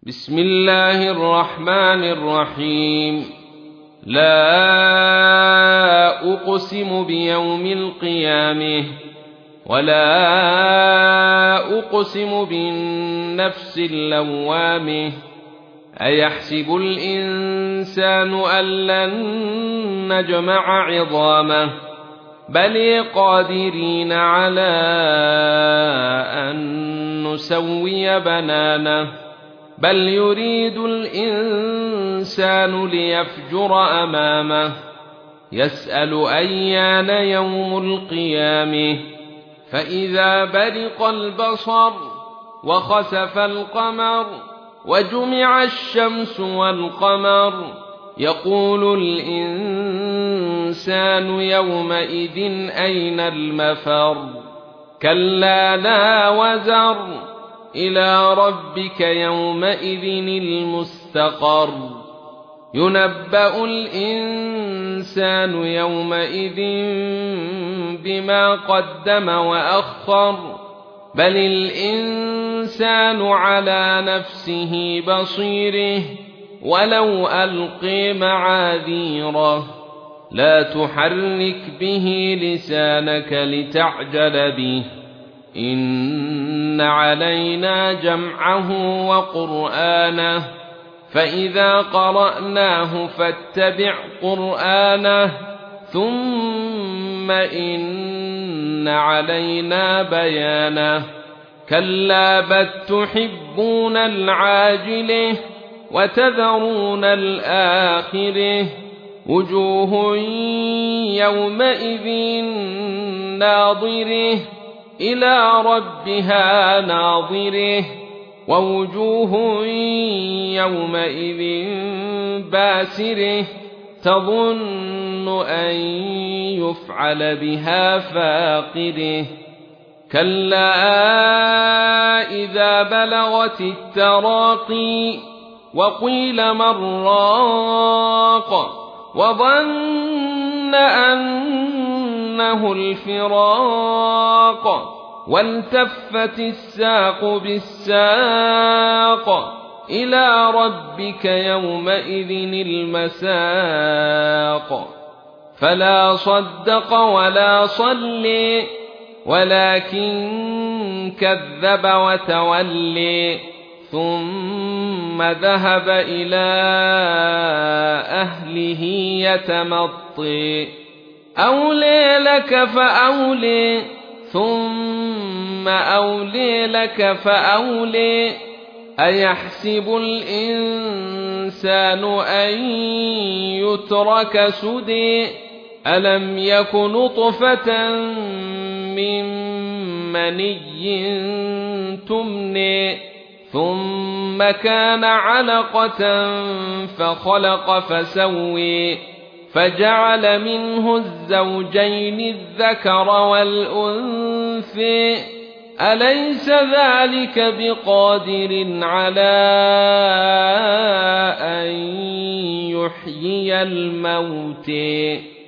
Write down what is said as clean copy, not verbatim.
بسم الله الرحمن الرحيم. لا أقسم بيوم القيامة ولا أقسم بالنفس اللوامة. أيحسب الإنسان أن لن نجمع عظامه بل قادرين على أن نسوي بنانه بل يريد الإنسان ليفجر أمامه يسأل أيان يوم القيامة فإذا برق البصر وخسف القمر وجمع الشمس والقمر يقول الإنسان يومئذ أين المفر كلا لا وزر إلى ربك يومئذ المستقر ينبأ الإنسان يومئذ بما قدم وأخر بل الإنسان على نفسه بصيره ولو ألقي معاذيره لا تحرك به لسانك لتعجل به إن علينا جمعه وقرآنه فإذا قرأناه فاتبع قرآنه ثم إن علينا بيانه كلا بل تحبون العاجلة وتذرون الآخرة وجوه يومئذ ناظرة إلى ربها ناظرة ووجوه يومئذ باسرة تظن أن يفعل بها فاقرة كلا إذا بلغت التراقي وقيل من راق وظن أنه الفراق والتفت الساق بالساق إلى ربك يومئذ المساق فلا صدق ولا صلي ولكن كذب وتولي ثم ذهب إلى أهله يتمطي أولي لك فأولي ثم أولي لك فأولي أيحسب الإنسان أن يترك سدى ألم يك نطفة من مني تمنى ثم كان علقة فخلق فسوي فجعل منه الزوجين الذكر والأنثى أليس ذلك بقادر على أن يحيي الموتى